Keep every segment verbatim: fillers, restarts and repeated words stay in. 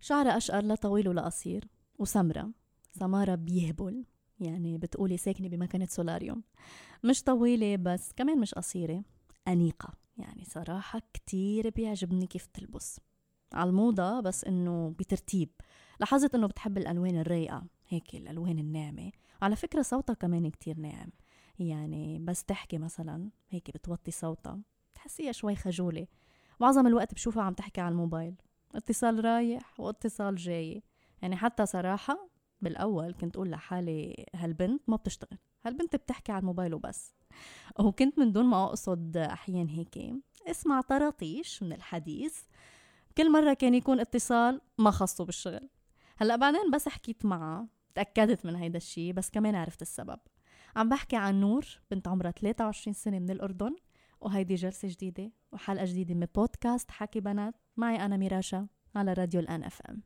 شعرها أشقر، لا طويل ولا قصير، وسمرة. سمارة بيهبل، يعني بتقولي ساكنة بمكانة سولاريوم. مش طويلة بس كمان مش قصيرة. أنيقة، يعني صراحة كتير بيعجبني كيف تلبس على الموضة، بس إنه بترتيب. لاحظت إنه بتحب الألوان الرايقة، هيك الألوان الناعمة. على فكرة صوتها كمان كتير ناعم، يعني بس تحكي مثلا هيك بتوطي صوتها، تحسيها شوي خجولة. معظم الوقت بشوفها عم تحكي على الموبايل، اتصال رايح واتصال جاي. يعني حتى صراحة بالأول كنت أقول لحالي هالبنت ما بتشتغل، هالبنت بتحكي على الموبايل وبس. وكنت من دون ما أقصد أحيان هيك اسمع طراطيش من الحديث. كل مرة كان يكون اتصال ما خصه بالشغل. هلأ بعدين بس حكيت معها تأكدت من هيدا الشي، بس كمان عرفت السبب. عم بحكي عن نور، بنت عمرها ثلاثة وعشرين سنة من الأردن. وهيدي جلسة جديدة وحلقة جديدة من بودكاست حكي بنات، معي أنا ميراشا على راديو الآن أف أم.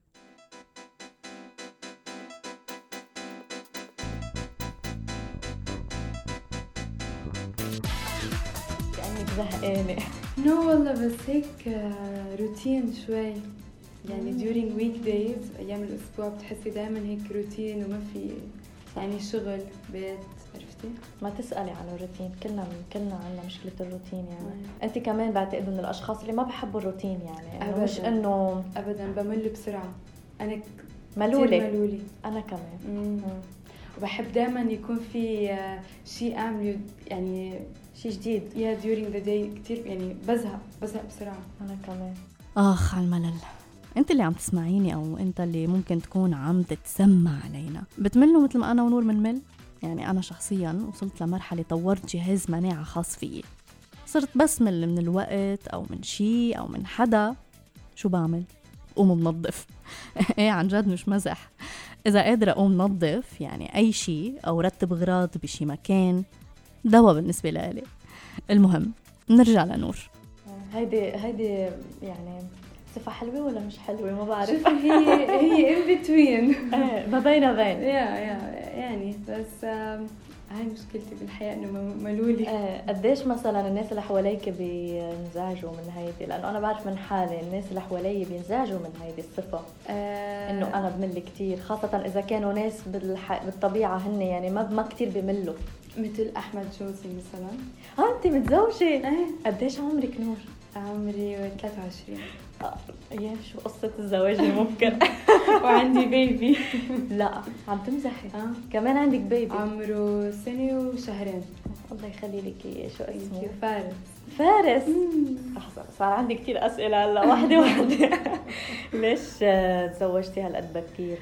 كأنك زهقانة. نو والله، بس هيك روتين شوي يعني during weekdays أيام الأسبوع بتحسي دائما هيك روتين وما في يعني شغل بيت، عرفتي؟ ما تسألي عن الروتين، كلنا كلنا عنا مشكلة الروتين يعني. مم. أنت كمان بعتقد من الأشخاص اللي ما بحبوا الروتين يعني، إنه مش إنه أبدا بمل بسرعة. أنا ملولة ملولي. أنا كمان. مم. وبحب دائما يكون في شيء أعمله يعني شيء جديد. يا during the day كتير يعني بزهق بزهق بسرعة. أنا كمان. آخ على الملل. أنت اللي عم تسمعيني أو أنت اللي ممكن تكون عم تتسمع علينا بتملوا مثل ما أنا ونور منمل؟ يعني أنا شخصياً وصلت لمرحلة طورت جهاز مناعة خاص فيي. صرت بسمل من الوقت أو من شيء أو من حدا. شو بعمل؟ قوم منظف. إيه عن جد مش مزح. إذا قادرة أقوم نظف يعني أي شيء أو رتب غراض بشي مكان، دوا بالنسبة لي. المهم نرجع لنور. هيدي هيدي يعني صفة حلوة ولا مش حلوة ما بعرف. شوفي هي هي in between. ايه ما بينها بين. يا يا يعني بس هاي مشكلتي بالحياة إنه ملولي. ايه قديش مثلا الناس اللي حواليك بينزعجوا من هيدي؟ لأنه أنا بعرف من حالي الناس اللي حوالي بينزعجوا من هيدي الصفة. آه إنه أنا بمل كتير، خاصة إذا كانوا ناس بالح... بالطبيعة هن يعني ما ما كتير بملوا. مثل أحمد جوزي مثلا. ها أنت متزوجة؟ ايه. قديش عمرك نور؟ عمري ثلاثة وعشرين. آه. يا شو قصة الزواج ممكن. وعندي بيبي. لا عم تمزحي. آه. كمان عندك بيبي عمره سنة وشهرين. الله يخلي لك اياه. شو اسمه؟ فارس. فارس. لحظة صار عندي كتير أسئلة هلا. واحدة واحدة. ليش تزوجتي هالقد بكير؟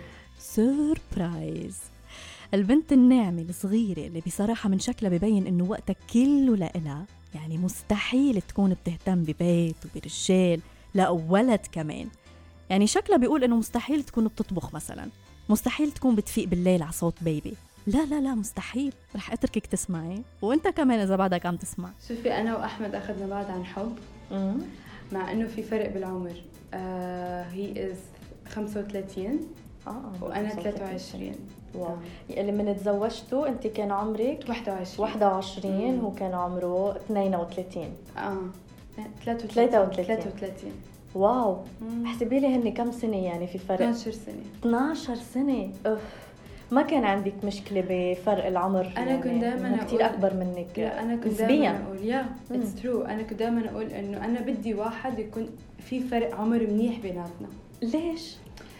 سوربرايز. البنت الناعمة الصغيرة اللي بصراحة من شكلها ببين إنه وقتها كله لإلها، يعني مستحيل تكون بتهتم ببيت وبرجال، لا ولد كمان. يعني شكلها بيقول إنه مستحيل تكون بتطبخ مثلا، مستحيل تكون بتفيق بالليل على صوت بيبي. لا لا لا مستحيل. رح أتركك تسمعي وإنت كمان إذا بعدك عم تسمع. شوفي أنا وأحمد أخذنا بعض عن حب. مم. مع إنه في فرق بالعمر. آه هي إز خمسة وثلاثين آه وأنا ثلاثة وعشرين. واو. اللي من تزوجتوا أنت كان عمرك واحد وعشرين واحد وعشرين هو كان عمره اثنين وثلاثين. آه ثلاثة وثلاثين. واو. احسبي لي هني كم سنة يعني في فرق؟ اثنا عشر سنة. اثنا عشر سنة. أوف. ما كان عندك مشكلة بفرق العمر؟ أنا يعني كنت دائما أقول كتير أكبر منك. لا أنا كنت دائما أقول يا it's true. أنا كنت دائما أقول إنه أنا بدي واحد يكون في فرق عمر منيح بيناتنا. ليش؟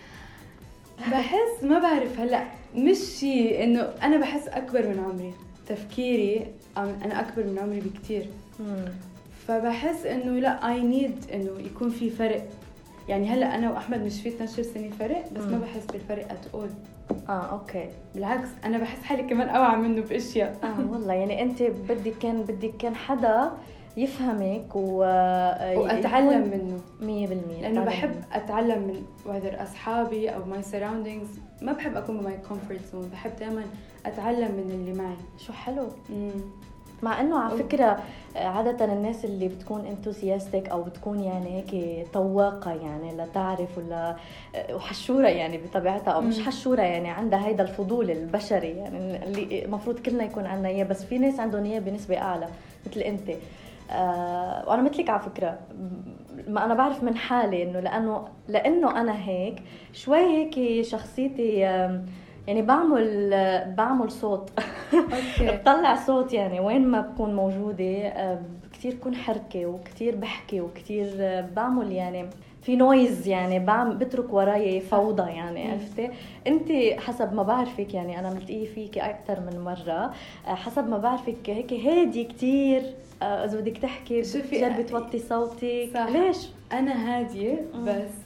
بحس ما بعرف هلا مش شيء إنه أنا بحس أكبر من عمري. تفكيري أنا أكبر من عمري بكتير. مم. فبحس إنه لا I need إنه يكون في فرق. يعني هلا أنا وأحمد مش في اثنا عشر سنة فرق، بس مم. ما بحس بالفرق at all. اه اوكي. بالعكس انا بحس حالي كمان اوعى منه باشياء. اه والله يعني انت بدك كان بدك كان حدا يفهمك و... واتعلم منه مية بالمية. لانه بحب منه. اتعلم من whether اصحابي او my surroundings. ما بحب اكون بماي comfort zone. بحب دائما اتعلم من اللي معي. شو حلو. مم. مع انه على فكره عاده الناس اللي بتكون انثوزياستيك او بتكون يعني هيك طواقه يعني لا تعرف ولا وحشوره يعني بطبيعتها او مش حشوره يعني عندها هيدا الفضول البشري يعني اللي المفروض كلنا يكون عندنا اياه، بس في ناس عندهم اياه بنسبه اعلى مثل انت. آه وانا مثلك على فكره ما انا بعرف من حالي انه لانه لانه انا هيك شوي هيك شخصيتي يعني بعمل بعمل صوت اوكي بطلع صوت يعني وين ما بكون موجوده كتير بكون حركه وكتير بحكي وكتير بعمل يعني في نويز يعني بعمل بترك وراي فوضى يعني عرفتي انت حسب ما بعرفك يعني انا ملتقيه فيكي اكثر من مره حسب ما بعرفك هيك هادي كتير اذا بدك تحكي جربي توطي صوتك صح. ليش انا هاديه بس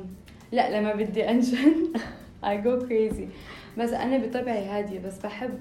لا لما بدي انجن I go crazy بس انا بطبعي هاديه بس بحب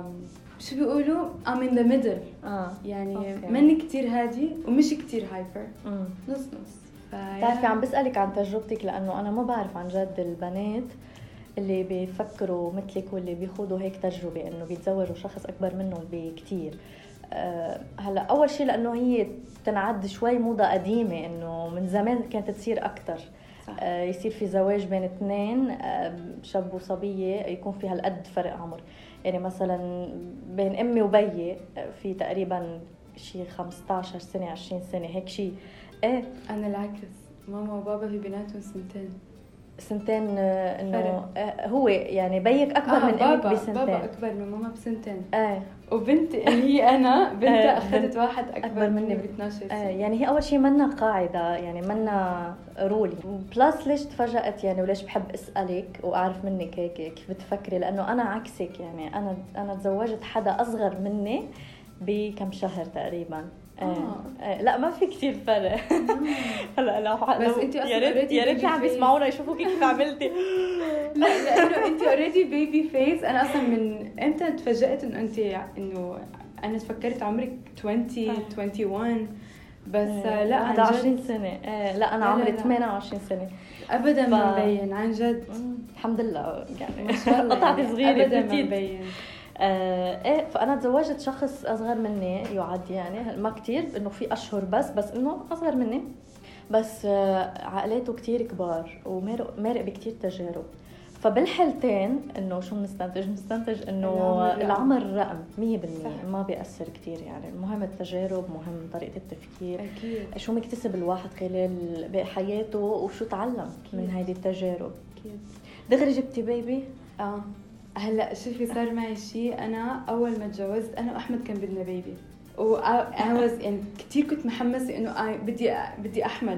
شو بيقولوا I'm in the middle آه. يعني أوكي. مني كتير هادي ومش كتير هايبر نص نص. بتعرفي عم بسألك عن تجربتك لأنه أنا ما بعرف عن جد البنات اللي بيفكروا مثلك واللي بيخوضوا هيك تجربة إنه بيتزوجوا شخص أكبر منهم بكتير. أه هلا أول شيء لأنه هي تنعد شوي موضة قديمة إنه من زمان كانت تصير أكتر أه يصير في زواج بين اثنين أه شاب وصبية يكون في هالقد فرق عمر يعني مثلا بين أمي وبيي في تقريبا شيء خمسة عشر سنة عشرين سنة هيك شيء. ايه انا العكس ماما وبابا في بيناتهم سنتين سنتين انه هو يعني بيك اكبر آه من امك بسنتين بابا اكبر من ماما بسنتين ايه وبنتي اللي هي انا بنتها اخذت واحد اكبر, أكبر مني ب اثناشر سنه ايه يعني هي اول شيء منا قاعده يعني منا رولي بلس ليش تفاجأت يعني وليش بحب اسالك واعرف منك هيك كيف بتفكري لانه انا عكسك يعني انا انا تزوجت حدا اصغر مني بكم شهر تقريبا آه. آه. لا ما في كتير فرق هلا لو بس انت يا ريت يا ريت عم بيسمعونا يشوفوا كيف عملتي لا لانه انت اوريدي بيبي فيس انا اصلا من امتى تفاجأت انه انت انه انا فكرت عمرك عشرين واحد وعشرين بس آه. لا عن عشرين سنه آه. لا انا عمري ثمانية وعشرين سنه ابدا ف... ما مبين عن جد الحمد لله يعني ما شاء الله قطعه صغيره ابدا ما مبين آه ايه فانا تزوجت شخص اصغر مني يعد يعني ما كتير انه في اشهر بس بس انه اصغر مني بس آه عائلاته كتير كبار ومارق بكتير تجارب فبالحالتين انه شو بنستنتج بنستنتج انه العمر رقم مية بالمية ما بيأثر كتير يعني المهم التجارب مهم طريقه التفكير أكيد. شو مكتسب الواحد خلال بحياته وشو تعلم أكيد. من هذه التجارب أكيد. دغري جبتي بيبي اه هلا شوفي صار معي شيء انا اول ما تجوزت انا واحمد كان بدنا بيبي وانا يعني كثير كنت محمسه انه بدي بدي احمل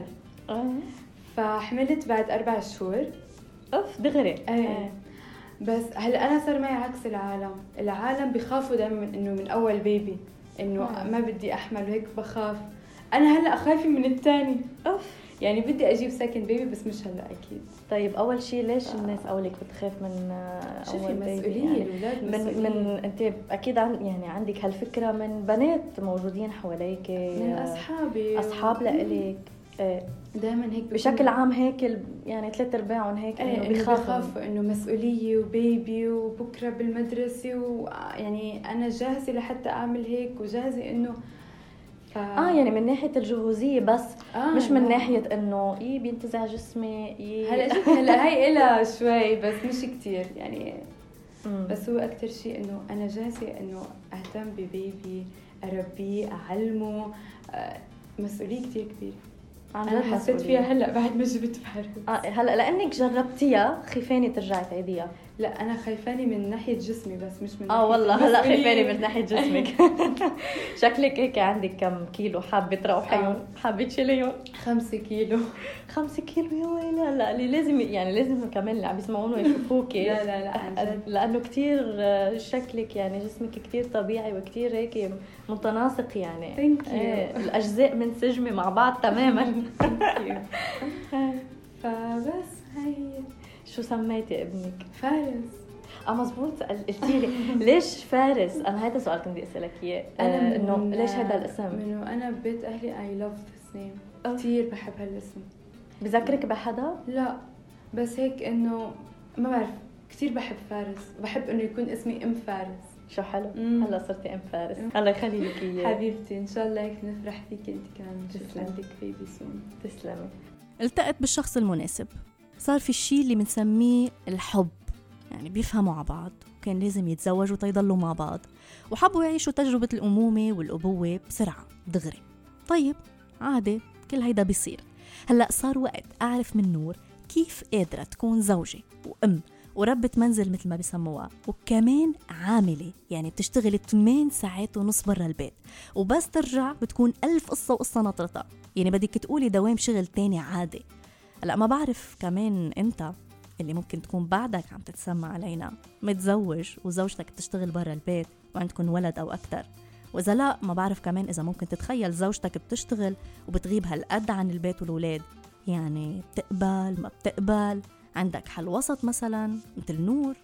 فحملت بعد اربع شهور اوف دغري ايه بس هلا انا صار معي عكس العالم العالم بيخافوا دائما انه من اول بيبي انه ما بدي احمل وهيك بخاف انا هلا خايفه من الثاني اوف يعني بدي اجيب سكند بيبي بس مش هلا اكيد. طيب اول شيء ليش آه. الناس اولك بتخاف من اول بيبي مسؤوليه يعني الاولاد من من انت اكيد عن يعني عندك هالفكره من بنات موجودين حواليك من اصحابي اصحاب لإلك دائما هيك بشكل عام هيك يعني ثلاث ارباعهم هيك انه ايه بيخافوا انه مسؤوليه وبيبي وبكره بالمدرسه ويعني انا جاهزه لحتى اعمل هيك وجاهزه انه ف... اه يعني من ناحيه الجهوزيه بس آه مش من ناحيه انه ايه بينتزع جسمي إيه هلا شوف هلا هي إلها شوي بس مش كتير يعني مم. بس هو اكثر شيء انه انا جاهزه انه اهتم ببيبي اربيه اعلمه آه مسؤوليه كتير كبيره انا حسيت فيها هلا بعد ما جبت فارس اه هلا لانك جربتيها خيفاني ترجعي تعيديها لا انا خايفاني من ناحيه جسمي بس مش من اه والله هلا خايفاني من ناحيه جسمك شكلك هيك عندك كم كيلو حابه تروحيهم آه. حابه تشيليهم خمسة كيلو خمسة كيلو يا ويلي لا اللي لازم يعني لازم كمان اللي عم يسمعونا يشوفوكي لا لا لا لانه كتير شكلك يعني جسمك كتير طبيعي وكتير هيك متناسق يعني ايه الاجزاء منسجمه مع بعض تماما فبس هي شو سميتي ابنك؟ فارس. اه مزبوط قلتي لي ليش فارس؟ انا هذا السؤال كنت بدي اسالك اياه آه انه ليش هذا الاسم؟ منو انا ببيت اهلي اي لاف ذس نيم كثير بحب هالاسم. بذكرك بحدا؟ لا بس هيك انه ما بعرف كثير بحب فارس بحب انه يكون اسمي ام فارس. شو حلو مم. هلا صرتي ام فارس الله يخلي لك اياه حبيبتي ان شاء الله هيك نفرح فيك انت كمان نشوف عندك بيبي سون. تسلمي. التقت بالشخص المناسب صار في الشيء اللي بنسميه الحب يعني بيفهموا على بعض وكان لازم يتزوجوا تيضلوا مع بعض وحبوا يعيشوا تجربة الأمومة والأبوة بسرعة دغري. طيب عادي كل هيدا بيصير هلأ صار وقت أعرف من نور كيف قادرة تكون زوجة وأم وربة منزل مثل ما بيسموها، وكمان عاملة، يعني بتشتغل ثماني ساعات ونص برا البيت، وبس ترجع بتكون ألف قصة وقصة نطرتها، يعني بدك تقولي دوام شغل تاني عادي. هلأ ما بعرف كمان أنت اللي ممكن تكون بعدك عم تتسمع علينا متزوج وزوجتك بتشتغل برا البيت وعندكن ولد أو أكتر، وإذا لا ما بعرف كمان إذا ممكن تتخيل زوجتك بتشتغل وبتغيب هالقد عن البيت والولاد، يعني بتقبل ما بتقبل، عندك حل وسط مثلا مثل نور؟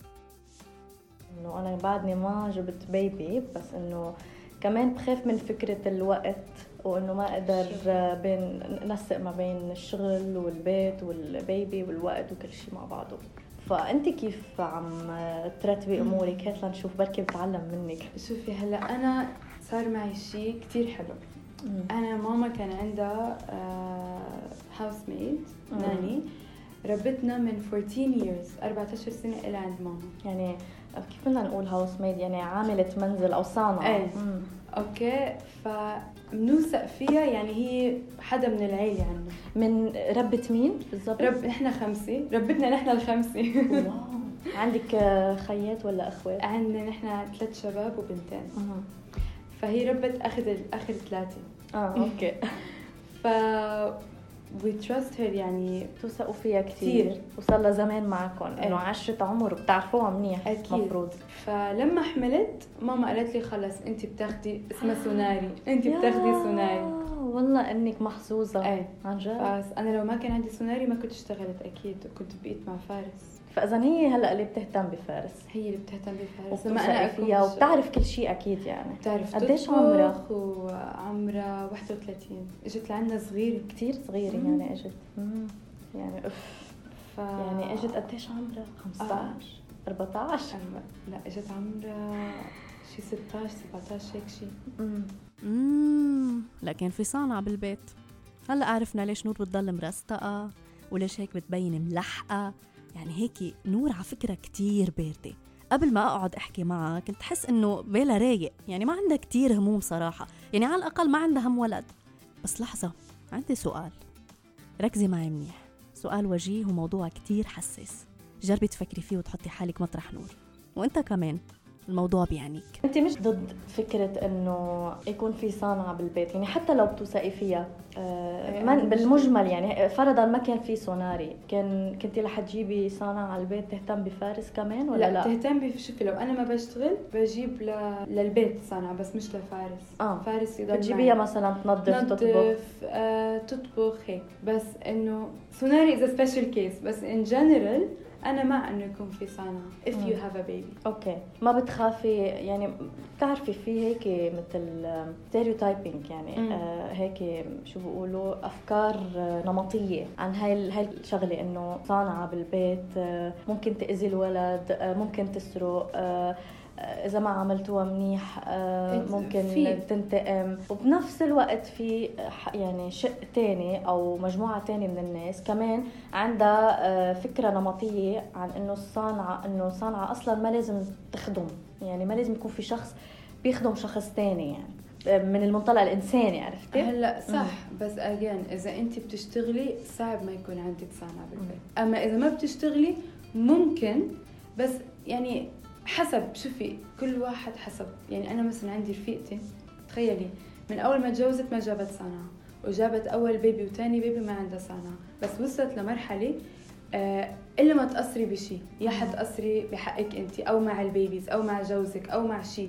إنه أنا بعدني ما جبت بيبي، بس إنه كمان بخاف من فكرة الوقت، وإنه ما أقدر بين نسق ما بين الشغل والبيت والبيبي والوقت وكل شيء مع بعضه. فأنت كيف عم ترتبي أمورك؟ هات لنشوف بركي بتعلم منك. شوفي هلا أنا صار معي شيء كتير حلو. مم. أنا ماما كان عندها هاوس ميد ناني ربتنا من أربعطعش years أربعة عشر سنة إلى عند ماما. يعني كيف بدنا نقول هاوس ميد؟ يعني عاملة منزل أو صانعة. ايه اوكي، فمنوثق فيها، يعني هي حدا من العيلة عنا. من ربة مين بالضبط؟ رب نحن خمسة، ربتنا نحن الخمسة. عندك خيات ولا أخوات؟ عندنا نحن ثلاث شباب وبنتين. أه. فهي ربت أخذ الآخر ثلاثة. اه اوكي. ف we trust her، يعني توثقوا فيها كتير، وصار لها زمان معكم انه عشرة عمر وبتعرفوها منيح مفروض. فلما حملت ماما قالت لي خلص انت بتاخدي اسمها سوناري، انت بتاخدي سوناري. والله انك محظوظه. ايه عن جد. بس انا لو ما كان عندي سوناري ما كنت اشتغلت اكيد، وكنت بقيت مع فارس. فاذا هي هلا اللي بتهتم بفارس، هي اللي بتهتم بفارس لما انا فيها وبتعرف كل شيء اكيد. يعني بتعرف قديش عمرها؟ وعمرها واحد وثلاثين. اجت لعنا صغيره كتير صغيره. مم. يعني اجت مم. يعني اف ف... يعني اجت قديش عمرها؟ خمسة عشر آه. أربعة عشر؟ لا اجت عمرها شي ستة عشر سبعة عشر هيك شيء. امم امم لكن في صانعه بالبيت. هلا عرفنا ليش نور بتضل مرستقه وليش هيك بتبين ملحقه. يعني هيك نور على فكرة كتير باردة. قبل ما أقعد أحكي معها كنت حس إنه بيلا رايق، يعني ما عندها كتير هموم صراحة، يعني على الأقل ما عندها هم ولد. بس لحظة، عندي سؤال، ركزي معي منيح. سؤال وجيه وموضوع كتير حساس، جربي تفكري فيه وتحطي حالك مطرح نور، وإنت كمان الموضوع بيعنيك. انت مش ضد فكرة انه يكون في صانعة بالبيت؟ يعني حتى لو بتوثقي فيها آه من بالمجمل، يعني فرضا ما كان في سوناري، كان كنتي رح تجيبي صانعة على البيت تهتم بفارس كمان ولا لا؟ لا, لا؟ تهتم بشوفي لو انا ما بشتغل بجيب ل... للبيت صانعة بس مش لفارس. اه فارس يضل بتجيبيها مثلا تنظف تطبخ آه تطبخ هيك، بس انه سوناري is a special case. بس in general أنا مع إنه يكون في صانعة if you have a baby. أوكي. ما بتخافي يعني بتعرفي في هيك مثل stereotyping، يعني آه هيك شو بيقولوا أفكار نمطية عن هاي هاي الشغلة، إنه صانعة بالبيت آه ممكن تأذي الولد، آه ممكن تسرق، آه إذا ما عملتوها منيح ممكن فيه. تنتقم. وبنفس الوقت في يعني شق تاني أو مجموعة تاني من الناس كمان عندها فكرة نمطية عن إنه الصانعة إنه الصانعة أصلاً ما لازم تخدم، يعني ما لازم يكون في شخص بيخدم شخص تاني، يعني من المنطلق الإنساني. عرفتي؟ هلا صح. مم. بس أجان إذا أنت بتشتغلي صعب ما يكون عندك صانعة بالبيت. أما إذا ما بتشتغلي ممكن، بس يعني حسب. شوفي كل واحد حسب. يعني أنا مثلا عندي رفيقتي تخيلي من أول ما تجوزت ما جابت صانعة، وجابت أول بيبي وتاني بيبي ما عندها صانعة، بس وصلت لمرحلة آه إلا ما تقصري بشي، يا حتقصري بحقك أنت أو مع البيبيز أو مع جوزك أو مع شي،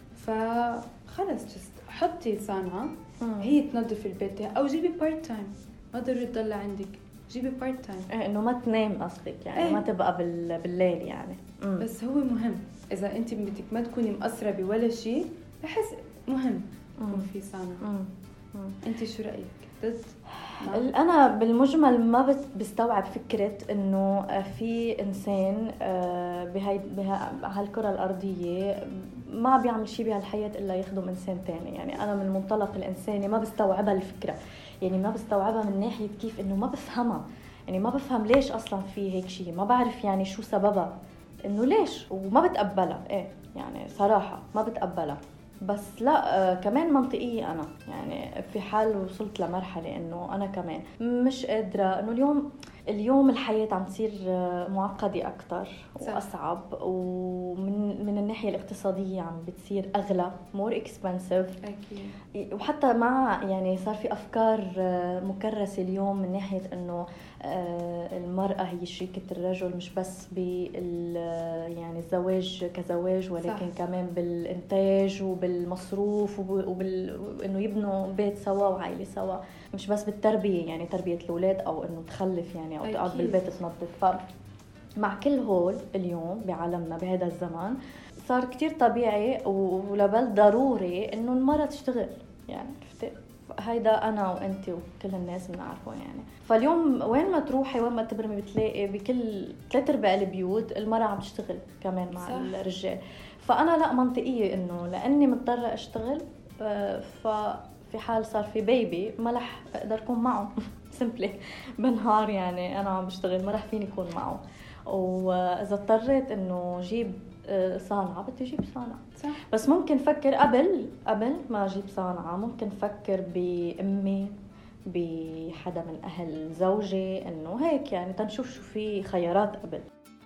فخلص جست حطي صانعة هي تنظف البيت، أو جيبي بارت تايم، ما ضروري تضل عندك، جيبي بارت تايم. إيه إنه ما تنام قصدك، يعني ايه؟ ما تبقى بالليل يعني. مم. بس هو مهم إذا أنت بدك ما تكوني مقصرة بولا شيء، بحس مهم يكون في صانع. أنت شو رأيك؟ ضد؟ أنا بالمجمل ما بستوعب فكرة إنه في إنسان بهاي بهالكرة الأرضية ما بيعمل شيء بهالحياة إلا يخدم إنسان تاني. يعني أنا من المنطلق الإنساني ما بستوعبها الفكرة، يعني ما بستوعبها من ناحية كيف إنه ما بفهمها، يعني ما بفهم ليش أصلاً في هيك شيء، ما بعرف يعني شو سببها، إنه ليش، وما بتقبلها. إيه يعني صراحة ما بتقبلها. بس لا آه كمان منطقية أنا، يعني في حال وصلت لمرحلة إنه أنا كمان مش قادرة، إنه اليوم اليوم الحياة عم تصير معقدة أكتر وأصعب، ومن من الناحية الاقتصادية عم بتصير أغلى more expensive أكيد. وحتى مع يعني صار في أفكار مكرسة اليوم من ناحية إنه المرأة هي شريكة الرجل، مش بس بال يعني الزواج كزواج، ولكن صح. كمان بالإنتاج وبالمصروف وبال إنه يبنوا بيت سوا وعائلة سوا، مش بس بالتربية يعني تربية الأولاد أو إنه تخلف يعني أو تقعد بالبيت تنظف. فمع كل هول اليوم بعالمنا بهذا الزمان صار كتير طبيعي ولبل ضروري إنه المرأة تشتغل، يعني هيدا أنا وأنت وكل الناس بنعرفه يعني. فاليوم وين ما تروحي وين ما تبرمي بتلاقي بكل ثلاث أرباع البيوت المرأة عم تشتغل كمان مع صح. الرجال. فأنا لا منطقية إنه لأني مضطرة أشتغل، ففي حال صار في بيبي ما رح أقدر أكون معه سمبلي بنهار، يعني أنا عم بشتغل ما رح فيني أكون معه. وإذا اضطريت إنه جيب صانعة بدي أجيب صانعة صح. بس ممكن فكر قبل قبل ما أجيب صانعة، ممكن فكر بأمي بحدا من أهل زوجي إنه هيك يعني تنشوف شو في خيارات قبل.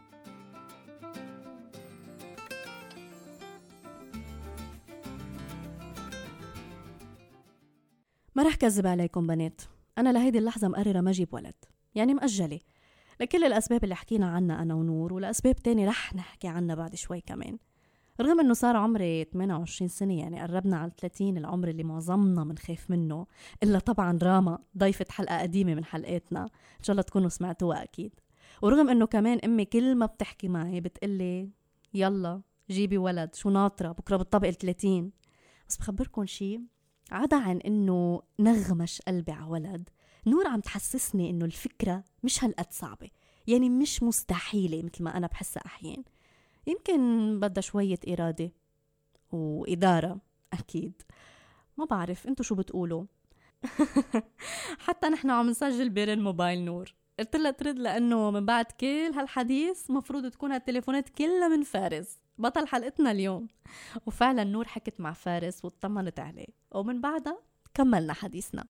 ما رح كذب عليكم بنات، أنا لهيدي اللحظة مقررة ما أجيب ولد، يعني مأجلة لكل الأسباب اللي حكينا عنها أنا ونور، والأسباب تاني رح نحكي عنها بعد شوي كمان. رغم أنه صار عمري ثمانية وعشرين سنة، يعني قربنا على ثلاثين، العمر اللي معظمنا منخاف منه، إلا طبعا راما ضيفة حلقة قديمة من حلقاتنا إن شاء الله تكونوا سمعتوها أكيد. ورغم أنه كمان أمي كل ما بتحكي معي بتقلي يلا جيبي ولد، شو ناطرة بكرة بالطبق الثلاثين. بس بخبركم شي، عدا عن أنه نغمش قلبي على ولد، نور عم تحسسني إنه الفكرة مش هالقد صعبة، يعني مش مستحيلة مثل ما أنا بحسها أحيان. يمكن بدها شوية إرادة وإدارة أكيد، ما بعرف أنتوا شو بتقولوا. حتى نحن عم نسجل بيرن موبايل نور، قلت لها ترد لأنه من بعد كل هالحديث مفروض تكون هالتليفونات كلها من فارس بطل حلقتنا اليوم. وفعلا نور حكت مع فارس واطمنت عليه، ومن بعدها كملنا حديثنا.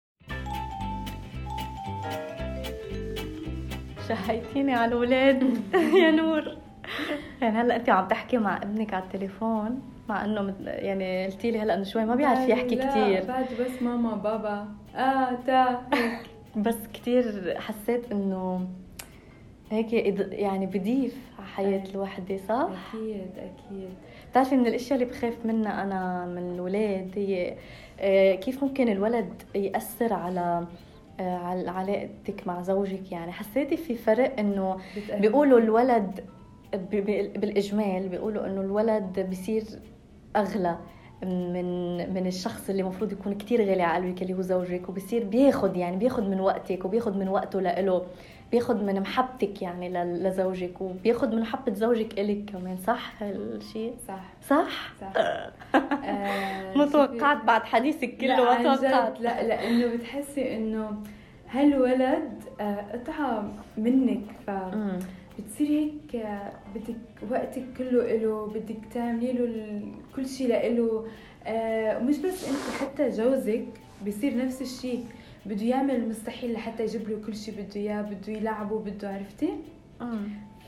شهيتيني على الولاد يا نور. يعني هلا انت عم تحكي مع ابنك على التليفون، مع انه يعني قلتي لي هلا انه شوي ما بيعرف يحكي كتير، بعد بس ماما بابا اه تا هيك. بس كتير حسيت انه هيك يعني بضيف على حياة الوحدة صح؟ اكيد اكيد. بتعرفي من الاشياء اللي بخاف منها انا من الولاد هي كيف ممكن الولد يأثر على على علاقتك مع زوجك. يعني حسيتي في فرق انه بيقولوا الولد بالإجمال بيقولوا إنه الولد بيصير أغلى من من الشخص اللي مفروض يكون كتير غالي على قلبك اللي هو زوجك، وبيصير بياخد يعني بياخد من وقتك وبياخد من وقته لإله، بياخد من محبتك يعني لزوجك، وبياخد من محبة زوجك إلك كمان. صح هالشيء؟ صح صح؟ صح. ما توقعت بعد حديثك كله، ما توقعت. لا لأنه بتحسي إنه هالولد قطعة منك، ف بتصير هيك بدك وقتك كله إله، بدك تعملي له كل شيء لإله. آه ومش بس انت، حتى جوزك بيصير نفس الشيء، بده يعمل المستحيل لحتى يجيب له كل شيء بده اياه، بده يلعبه، بده عرفتي. امم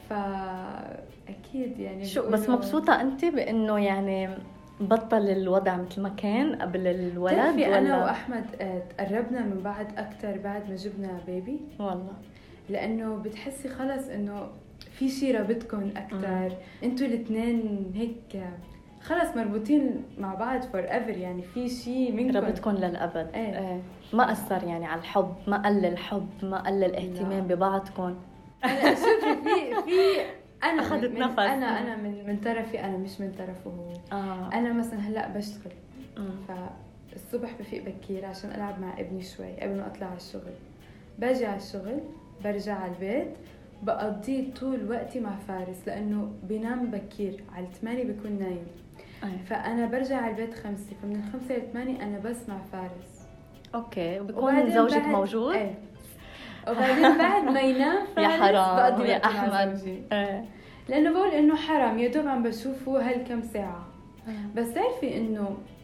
فاكيد يعني شو بس مبسوطه انت بانه يعني بطل الوضع مثل ما كان قبل الولد؟ ولا انا واحمد تقربنا من بعض اكثر بعد ما جبنا بيبي والله، لانه بتحسي خلص انه في شيء رابطكم اكثر، انتوا الاثنين هيك خلص مربوطين مع بعض فور ايفر، يعني في شيء منكم رابطكم للابد. ايه. ايه. ما اثر يعني على الحب، ما قل الحب، ما قل الاهتمام ببعضكم. انا شوفي في في انا اخذت نفس، انا انا من من طرفي انا، مش من طرفه هو. آه. انا مثلا هلا بشتغل، فالصبح بفيق بكير عشان العب مع ابني شوي قبل ما اطلع على الشغل، باجي على الشغل برجع على البيت بقضي طول وقتي مع فارس، لانه بينام بكير على ثمانية بيكون نايم. أيه. فانا برجع على البيت خمسة، فمن الخمسة لثمانية انا بس مع فارس. اوكي. وبكون زوجك موجود؟ ايه. وبعدين بعد ما ينام فارس يا حرام بقضي يا احمد. ايه. لانه بقول انه حرام يا دوب عم بشوفه هالكم ساعه. أيه. بس تعرفي انه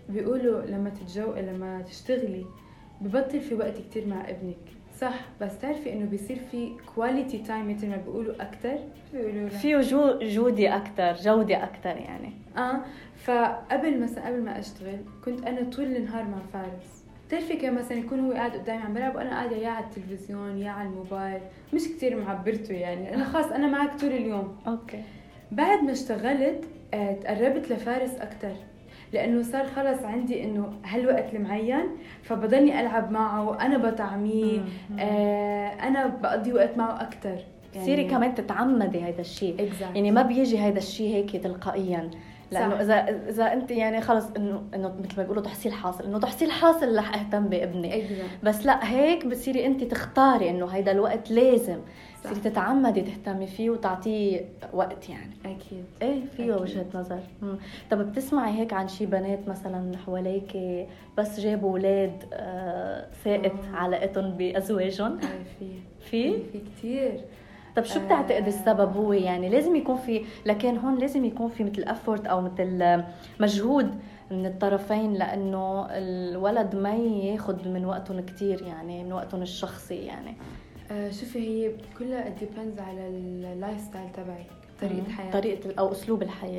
بيقولوا لما تتجو لما تشتغلي ببطل في وقت كتير مع ابنك، صح؟ بس تعرفي انه بيصير في كواليتي تايم مثل ما بيقولوا اكتر، بيقولوا فيه جو جودة اكتر، جودة اكتر يعني. اه فقبل مثلا قبل ما اشتغل كنت انا طول النهار مع فارس. بتعرفي كيف مثلا يكون هو قاعد قدامي عم بلعب وانا قاعده يا على التلفزيون يا على الموبايل، مش كتير معبرته يعني، انا خلاص انا معك طول اليوم. اوكي. بعد ما اشتغلت آه، تقربت لفارس اكتر، لانه صار خلص عندي انه هالوقت المعين فبضلني العب معه، انا بطعميه، آه انا بقضي وقت معه اكتر. بتصيري يعني كمان تتعمدي هذا الشيء exactly. يعني ما بيجي هذا الشيء هيك تلقائيا، لانه صح. اذا اذا انت يعني خلص انه انه مثل ما بيقولوا تحصيل حاصل، انه تحصيل حاصل رح اهتم بابني exactly. بس لا، هيك بتصيري انت تختاري انه هيدا الوقت لازم تصيري تتعمدي تهتمي فيه وتعطيه وقت يعني. اكيد ايه فيه وجهة نظر. مم. طب بتسمعي هيك عن شي بنات مثلا حواليك بس جابوا اولاد آه ساءت آه. علاقتهم بازواجهم؟ ايه في في في كثير. طب شو بتعتقد السبب هو؟ يعني لازم يكون في، لكن هون لازم يكون في مثل افورت او مثل مجهود من الطرفين، لانه الولد ما ياخذ من وقتهم كتير يعني، من وقتهم الشخصي يعني. آه شوفي هي كلها ديبندز على اللايف ستايل تبعك، طريقه حياتك، طريقه او اسلوب الحياه.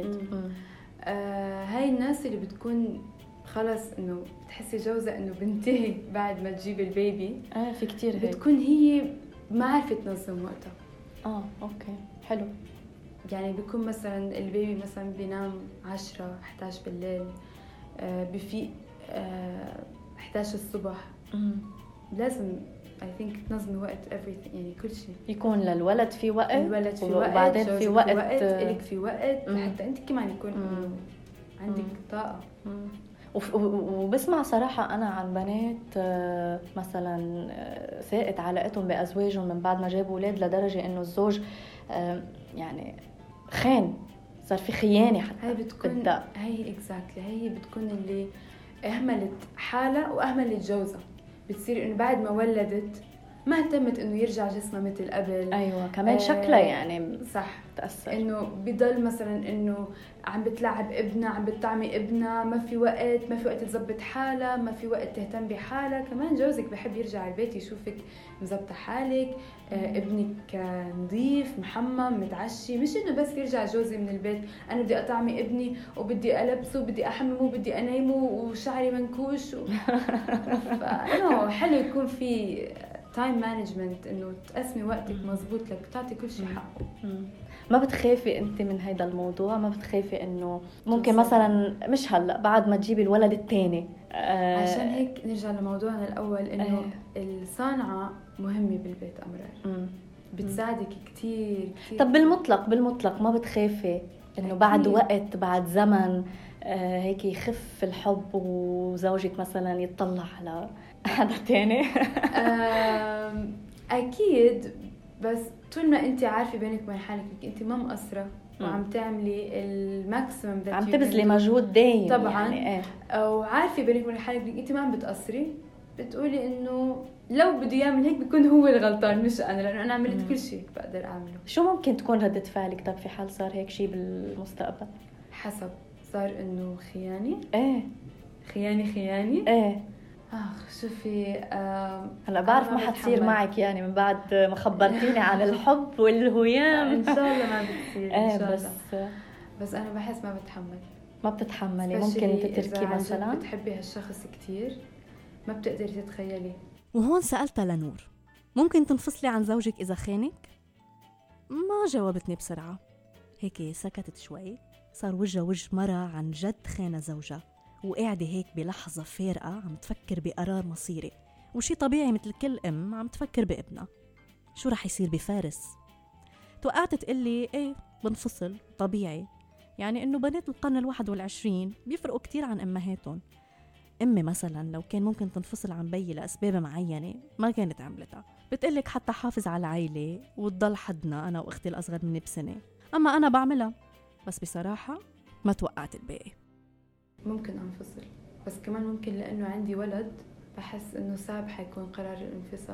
آه هاي الناس اللي بتكون خلص انه بتحسي جوزها انه بنتهي بعد ما تجيب البيبي، اه في كتير هيك بتكون هي ما عرفت تنظم وقتها. اه اوكي حلو. يعني بيكون مثلا البيبي مثلا بينام عشرة إحدى عشر بالليل، آه بفيق آه إحدى عشر الصبح. مم. لازم I think تنظمي وقت everything يعني كل شيء يكون للولد في وقت، الولد في وقت، وبعدين في وقت, وقت إلك في وقت، مم. حتى أنت كمان يكون مم. عندك طاقة. مم. وبسمع صراحة أنا عن بنات مثلا ساءت علاقتهم بأزواجهم من بعد ما جابوا أولاد، لدرجة إنه الزوج يعني خان، صار في خيانة حتى. هاي بتكون بالدق. هاي exactly هاي بتكون اللي أهملت حالها وأهملت جوزها. بتصير إنه بعد ما ولدت ما اهتمت إنه يرجع جسمها مثل قبل. أيوة كمان آه شكلها يعني صح تأثر، إنه بضل مثلا إنه عم بتلعب ابنها، عم بتطعمي ابنها، ما في وقت، ما في وقت تزبط حالها، ما في وقت تهتم بحالها. كمان جوزك بحب يرجع البيت يشوفك مزبطة حالك، آه ابنك نظيف محمم متعشي، مش إنه بس يرجع جوزي من البيت أنا بدي أطعمي ابني وبدي ألبسه وبدي أحممه وبدي أنيمه وشعري منكوش و... فإنه حلو يكون في تايم مانجمنت، إنه تقسمي وقتك مزبوط لك تعطي كل شيء حقه. ما بتخافي انت من هيدا الموضوع؟ ما بتخافي انه ممكن مثلا مش هلا بعد ما تجيبي الولد الثاني؟ آه عشان هيك نرجع لموضوعنا الاول، انه آه الصانعه مهمه بالبيت امرار، مم. بتساعدك كتير, كتير. طب بالمطلق بالمطلق ما بتخافي انه بعد وقت بعد زمن آه هيك يخف الحب وزوجك مثلا يتطلع على حدا ثاني؟ آه اكيد، بس طول ما انت عارفه بينك وبين حالك انت ما مقصره وعم تعملي الماكسيمم، عم تبذلي مجهود دايم طبعا يعني ايه، او عارفه بينك وبين حالك انت ما عم بتقصري، بتقولي انه لو بده يعمل هيك بيكون هو الغلطان مش انا، لانه انا عملت مم. كل شيء بقدر اعمله. شو ممكن تكون ردة فعلك طب في حال صار هيك شيء بالمستقبل؟ حسب، صار انه خيانه ايه خيانه خيانه ايه اخ شوفي آه هلا بعرف ما حتصير معك يعني من بعد ما خبرتيني عن الحب والهيام. ان شاء الله ما بتصير ان شاء الله. بس بس انا بحس ما بتحمل. ما بتتحملي؟ ممكن تتركي مثلا؟ بتحبي هالشخص كتير ما بتقدري تتخيلي. وهون سألتها لنور ممكن تنفصلي عن زوجك اذا خانك؟ ما جاوبتني بسرعه، هيك سكتت شوي، صار وجه وجه مرة عن جد خانة زوجها وقاعدة هيك بلحظة فارقة عم تفكر بقرار مصيري، وشي طبيعي مثل كل أم عم تفكر بابنها شو رح يصير بفارس. توقعت تقلي ايه بنفصل طبيعي، يعني انه بنات القرن الواحد والعشرين بيفرقوا كتير عن امهاتهم. امي مثلا لو كان ممكن تنفصل عن بيي لاسباب معينة ما كانت عملتها، بتقلك حتى حافظ على العيلة وتضل حدنا انا واختي الاصغر مني بسنة، اما انا بعملها. بس بصراحة ما توقعت الباقي. ممكن انفصل، بس كمان ممكن لانه عندي ولد بحس انه صعب حيكون قرار الانفصال.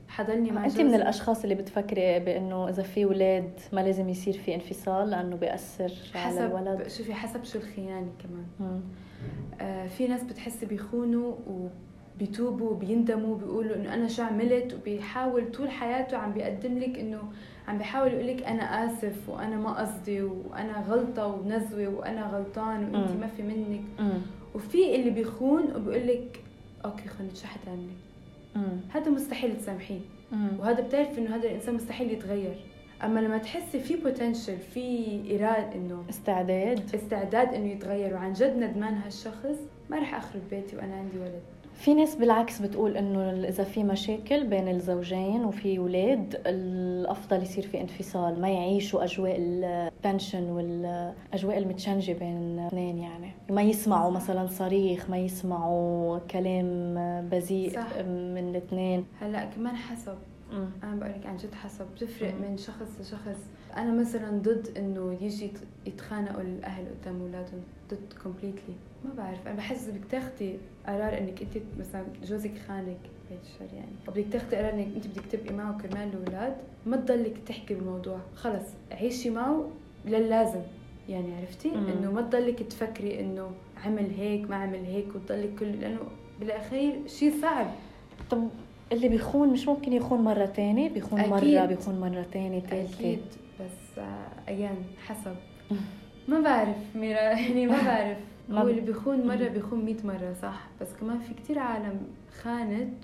حضلني مع انت جوزي. من الاشخاص اللي بتفكري بانه اذا في اولاد ما لازم يصير في انفصال لانه بيأثر على الولد؟ شوفي حسب شو الخيانه كمان. مم. آه في ناس بتحس بيخونوا وبيتوبوا وبيندموا وبيقولوا انه انا شو عملت، وبيحاول طول حياته عم بيقدم لك انه عم بيحاول يقول لك انا اسف وانا ما قصدي وانا غلطه ونزوه وانا غلطان وانت ما في منك. مم. وفي اللي بيخون وبيقول لك اوكي خلينا شو حتعملي. هذا مستحيل تسامحيه، وهذا بتعرف انه هذا الانسان مستحيل يتغير. اما لما تحسي في بوتنشل، في اراده، انه استعداد استعداد انه يتغير وعن جد ندمان هالشخص، ما رح اخرب بيتي وانا عندي ولد. في ناس بالعكس بتقول انه اذا في مشاكل بين الزوجين وفي اولاد الافضل يصير في انفصال، ما يعيشوا اجواء التنشن والاجواء المتشنجه بين الاثنين، يعني ما يسمعوا مثلا صريخ، ما يسمعوا كلام بذيء صح. من الاثنين. هلا كمان حسب مم. انا بقول لك عن جد حسب، بتفرق مم. من شخص لشخص. انا مثلا ضد انه يجي يتخانقوا الاهل قدام اولادهم، ضد كومبليتلي. ما بعرف، انا بحس بدك تاخذي قرار انك انت مثلا جوزك خانك بهيك الشر يعني، وبدك تاخذي قرار انك انت بدك تبقي معه كرمال الاولاد، ما تضلك تحكي بالموضوع، خلص عيشي معه للازم يعني، عرفتي؟ انه ما تضلك تفكري انه عمل هيك ما عمل هيك وتضلك كل، لانه بالاخير شيء صعب. طب اللي بيخون مش ممكن يخون مرة تانية؟ بيخون أكيد. مرة بيخون مرة تانية ثالثة أكيد، بس أيان حسب. ما بعرف ميرا يعني ما بعرف. هو اللي بيخون مرة بيخون مئة مرة صح، بس كمان في كتير عالم خانت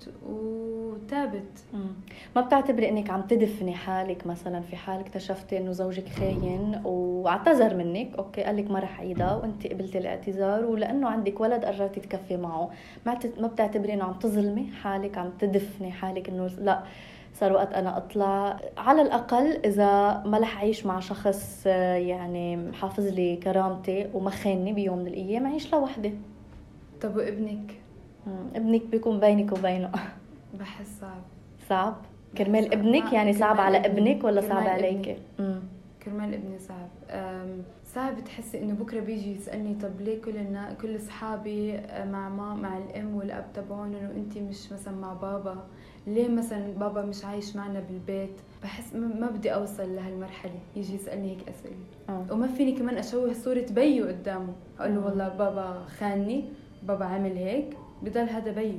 وتابت. ما بتعتبري انك عم تدفني حالك مثلا في حال اكتشفتي انه زوجك خاين واعتذر منك، اوكي قال لك ما رح اعيدها وانت قبلتي الاعتذار، ولانه عندك ولد قررتي تكفي معه، ما بتعتبري انه عم تظلمي حالك، عم تدفني حالك انه لا صار وقت انا اطلع؟ على الاقل اذا ما رح اعيش مع شخص يعني حافظ لي كرامتي وما خانني بيوم من الايام، اعيش لوحدي. طب وابنك؟ ابنك بيكون بينك وبينه. بحس صعب. صعب كرمال ابنك يعني؟ صعب على ابنك ولا صعب عليك؟ كرمال ابني صعب. صعب تحسي انه بكره بيجي يسالني طب ليه كل النا... كل اصحابي مع ما مع الام والاب تبعون انه انت مش مثلا مع بابا، ليه مثلا بابا مش عايش معنا بالبيت؟ بحس ما بدي اوصل لهالمرحله يجي يسالني هيك اسئله. أوه. وما فيني كمان اشوه صوره بيو قدامه، اقول له والله بابا خانني، بابا عمل هيك، بضل هذا بيو.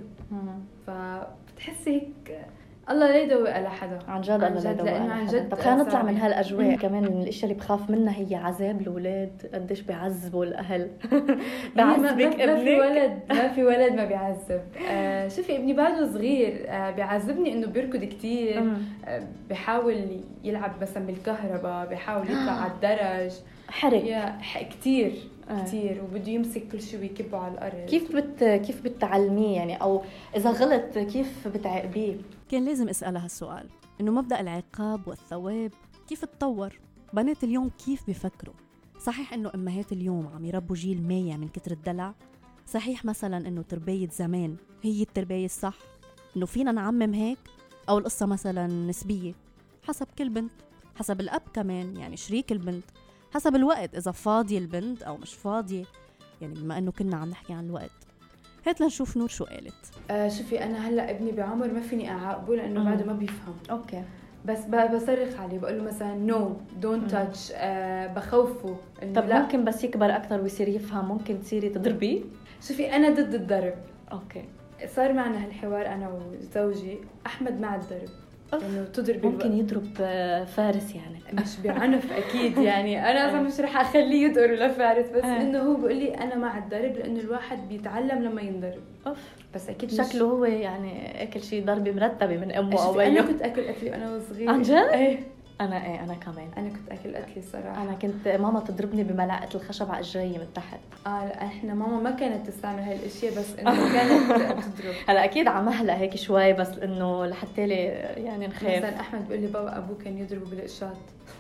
فبتحسي هيك الله لا يدوق على حدا، عن جد الله لا يدوق على حدا. طب خلينا نطلع من هالاجواء. كمان من الاشياء اللي بخاف منها هي عذاب الاولاد، قديش بيعذبوا الاهل. بعذبك ابنك؟ ما في ولد ما في ولد ما بيعذب. آه شوفي ابني بعده صغير، آه بيعذبني انه بيركض كتير، آه بيحاول يلعب مثلا بالكهرباء، بيحاول يطلع على الدرج، حرك يا كتير كتير، وبده يمسك كل شيء ويكبه على الارض. كيف بت كيف بتعلميه يعني؟ او اذا غلط كيف بتعاقبيه؟ كان لازم اسالها هالسؤال، انه مبدا العقاب والثواب كيف تطور؟ بنات اليوم كيف بيفكروا؟ صحيح انه امهات اليوم عم يربوا جيل مايع من كتر الدلع، صحيح مثلا انه تربيه زمان هي التربيه الصح، انه فينا نعمم هيك، او القصه مثلا نسبيه حسب كل بنت، حسب الاب كمان يعني شريك البنت، حسب الوقت اذا فاضيه البنت او مش فاضيه، يعني بما انه كنا عم نحكي عن الوقت. هات لنشوف نور شو قالت. آه شوفي انا هلا ابني بعمر ما فيني اعاقبه لانه بعده ما بيفهم. اوكي، بس بصرخ عليه، بقول له مثلا نو دونت تاتش، بخوفه. طب لا. ممكن بس يكبر اكثر ويصير يفهم ممكن تصيري تضربيه؟ شوفي انا ضد الضرب. اوكي، صار معنا هالحوار انا وزوجي. احمد مع الضرب، انه تضرب ممكن الوقت. يضرب فارس يعني مش بعنف اكيد يعني انا اصلا مش رح اخليه يضرب لفارس، بس انه هو بيقول لي انا مع الضرب لانه الواحد بيتعلم لما ينضرب. اوف، بس اكيد شكله هو يعني اكل شيء ضربه مرتبه من امه او انا كنت اكل اكلي وانا وصغيره. عن جد؟ ايه انا ايه انا كمان انا كنت اكل اكلي صراحه. انا كنت ماما تضربني بملعقه الخشب على اجري من تحت. اه لا احنا ماما ما كانت تستعمل هاي الاشياء، بس انه كانت تضرب. هلا اكيد على مهله هيك شوي، بس انه لحتى لي يعني نخاف. مثلا احمد بيقول لي بابا ابوه كان يضربه بالقشاط.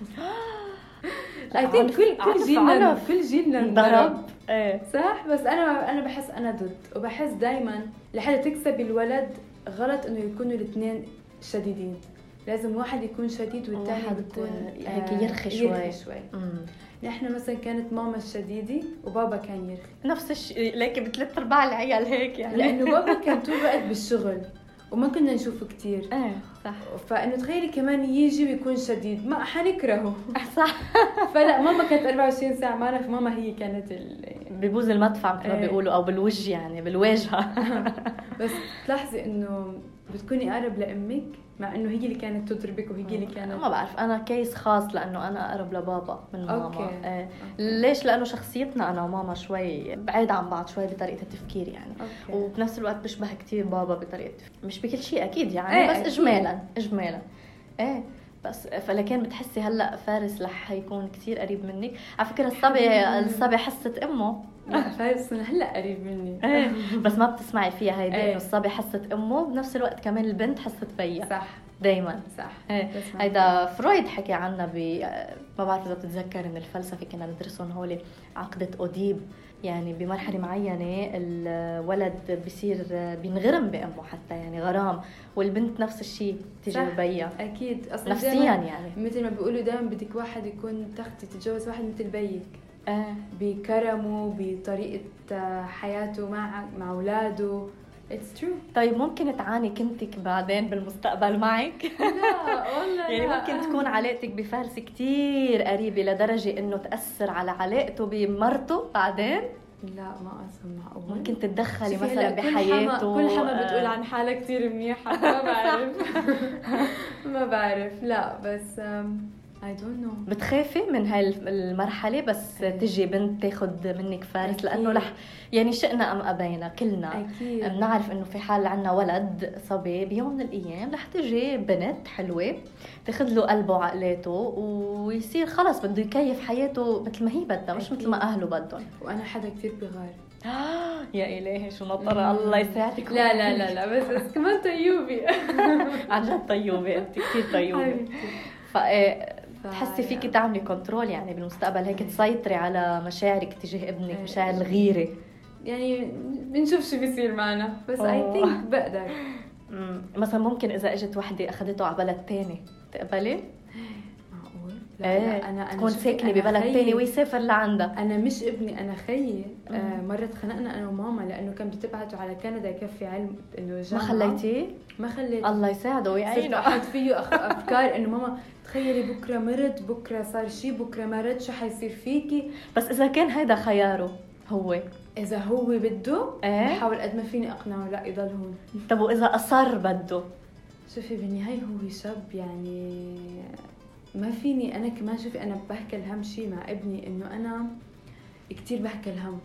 اي ثينك كل كل جيلنا كل جيلنا ضرب. ايه صح، بس انا انا بحس انا ضد، وبحس دائما لحتى تكسبي الولد غلط انه يكونوا الاثنين شديدين، لازم واحد يكون شديد والثاني يكون هيك يرخي شوي شوي. نحن مثلا كانت ماما الشديده وبابا كان يرخي. نفس الشيء ليك بثلاث ارباع العيال هيك يعني، لانه بابا كان طول الوقت بالشغل وما كنا نشوفه كتير. ايه صح. فانه تخيلي كمان يجي ويكون شديد، ما حنكرهه. صح. فلا ماما كانت أربعة وعشرين ساعه معنا، فماما هي كانت ال... ببوز المدفع مثل ما ايه. بيقولوا او بالوجه يعني بالواجهه. بس تلاحظي انه بتكوني اقرب لامك مع انه هي اللي كانت تضربك وهي اللي كانت. ما بعرف، انا كيس خاص لانه انا اقرب لبابا من ماما. أوكي. ايه. أوكي. ليش؟ لانه شخصيتنا انا وماما شوي بعيد عن بعض شوي بطريقه التفكير يعني. أوكي. وبنفس الوقت بشبه كتير بابا بطريقه التفكير، مش بكل شيء اكيد يعني. ايه بس أكيد. اجمالا اجمالا ايه. بس فلكن بتحسي هلا فارس رح يكون كتير قريب منك على فكره. الصبي الصبي حسه امه. لا فارس هلا قريب مني. ايه بس ما بتسمعي فيها هيدي. ايه. انه الصبي حسه امه بنفس الوقت كمان البنت حسه بيا. صح دايما صح. ايه. هيدا فرويد حكي عنها ب ما بعرف اذا بتتذكر من الفلسفه كنا ندرسهم هول عقده اوديب. يعني بمرحله معينه الولد بيصير بينغرم بامه حتى يعني غرام، والبنت نفس الشيء تيجي بيا. اكيد اصلا نفسيا يعني مثل ما بيقولوا دائما بدك واحد يكون تختي تتجوز واحد مثل بيك. اه بكرمه بطريقه حياته مع مع اولاده. It's true. طيب ممكن تعاني كنتك بعدين بالمستقبل معك؟ لا والله يعني لا. ممكن تكون علاقتك بفارس كتير قريبة لدرجة انه تأثر على علاقته بمرته بعدين؟ لا ما أصلا معقول. ممكن تتدخلي شوفي مثلا هلأ كل بحياته. حما كل حما بتقول عن حالها كتير منيحة. ما بعرف. ما بعرف لا بس um, I don't know. بتخافي من هاي المرحلة بس تجي بنت تاخد منك فارس؟ أكيد. لأنه رح يعني شئنا أم أبينا كلنا أكيد بنعرف إنه في حال عنا ولد صبي بيوم من الأيام رح تجي بنت حلوة تاخد له قلبه وعقلاته ويصير خلص بده يكيف حياته مثل ما هي بدها، مش مثل ما أهله بدهم. وأنا حدا كتير بغار. يا إلهي شو نطرة. الله يساعدك. لا لا لا لا بس, بس كمان طيوبة. عن جد طيوبة أنت كتير طيوبة. فإيه تحسي فيكي تعملي كنترول يعني بالمستقبل هيك تسيطري على مشاعرك تجاه ابنك، مشاعر الغيرة يعني. بنشوف شو بيصير معنا بس I think بقدر. مثلا ممكن إذا اجت وحدة أخذته على بلد تاني تقبلي؟ معقول؟ لا, ايه. لا أنا تكون ساكنة ببلد تاني ويسافر لعندها. أنا مش ابني، أنا خيي. آه مرة تخانقنا أنا وماما لأنه كان بتبعته على كندا يكفي علم إنه جامعة. ما خليتيه؟ ما خليت. الله يساعده ويعينه. صرت أحد فيه أفكار إنه ماما تخيلي بكرة مرض، بكرة صار شي، بكرة مرض، شو حيصير فيكي. بس إذا كان هيدا خياره هو، إذا هو بده ايه بحاول قد ما فيني أقنعه لا يضل هون. طب وإذا أصر بده؟ شوفي بالنهاية هو شاب يعني ما فيني أنا كمان. شوفي أنا بحكي الهم شي مع ابني إنه أنا كتير بحكي الهم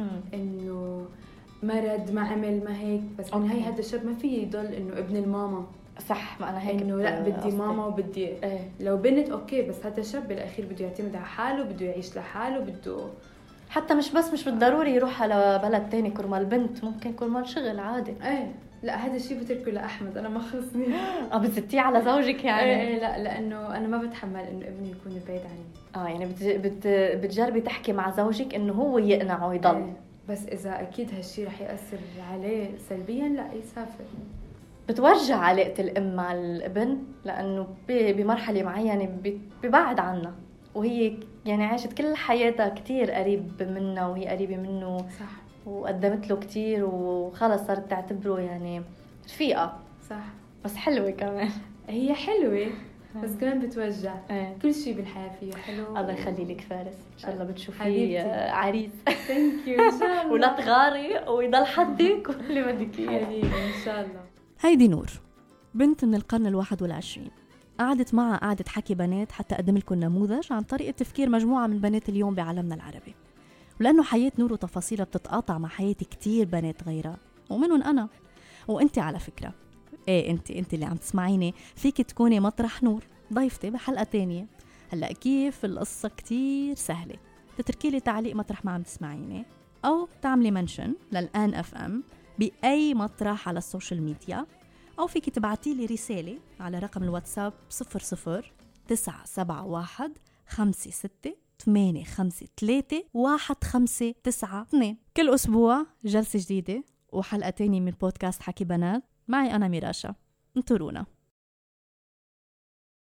إنه مرض ما عمل ما هيك، بس بالنهاية هذا الشاب ما فيه يضل إنه ابن الماما. صح. ما أنا هيك إنه لا بدي أصدق. ماما وبدي ايه. لو بنت أوكي، بس هذا الشاب بالأخير بده يعتمد على حاله، بده يعيش لحاله، بده حتى مش بس مش بالضروري يروح على بلد تاني كرمال بنت، ممكن كرمال شغل عادي. ايه. لا هذا الشيء بتركه لأحمد، أنا ما خلصني. اه بتزتيه على زوجك يعني؟ ايه ايه لا لأنه أنا ما بتحمل إنه ابني يكون بعيد عني. اه يعني بت... بت... بتجربي تحكي مع زوجك إنه هو يقنعه يضل. ايه. بس إذا أكيد هالشيء رح يأثر عليه سلبيا لا يسافر. بتوجع علاقة الأم مع الابن لأنه ب... بمرحلة معينة ب... ببعد عنها، وهي يعني عاشت كل حياتها كتير قريب منها وهي قريبة منه. صح. وقدمت له كتير وخلص صارت تعتبره يعني رفيقة. صح. بس حلوة كمان. هي حلوة بس كمان بتوجع. ايه. كل شيء بالحياة فيه حلو. الله يخلي لك فارس، إن شاء الله بتشوفيه حبيبتي. عريس. ثانك يو إن شاء الله. ولا تغاري ويضل حدك واللي بدك إياه. حبيبي إن شاء الله. هيدي نور بنت من القرن الواحد والعشرين، قعدت معها قعدة حكي بنات حتى أقدم لكم نموذج عن طريقة تفكير مجموعة من بنات اليوم بعالمنا العربي. ولأنه حياة نور وتفاصيلها بتتقاطع مع حياة كتير بنات غيرها ومنهم أنا وإنتي على فكرة. إيه إنتي إنتي اللي عم تسمعيني فيك تكوني مطرح نور ضيفتي بحلقة تانية. هلأ كيف القصة كتير سهلة، تتركي لي تعليق مطرح ما عم تسمعيني أو تعملي منشن للآن أف أم بأي مطرح على السوشيال ميديا، أو فيك تبعتي لي رسالة على رقم الواتساب صفر صفر تسعة سبعة واحد خمسة ستة ثمانية خمسة ثلاثة واحد خمسة تسعة اثنين. كل أسبوع جلسة جديدة وحلقة تانية من بودكاست حكي بنات معي أنا ميراشا. انطرونا.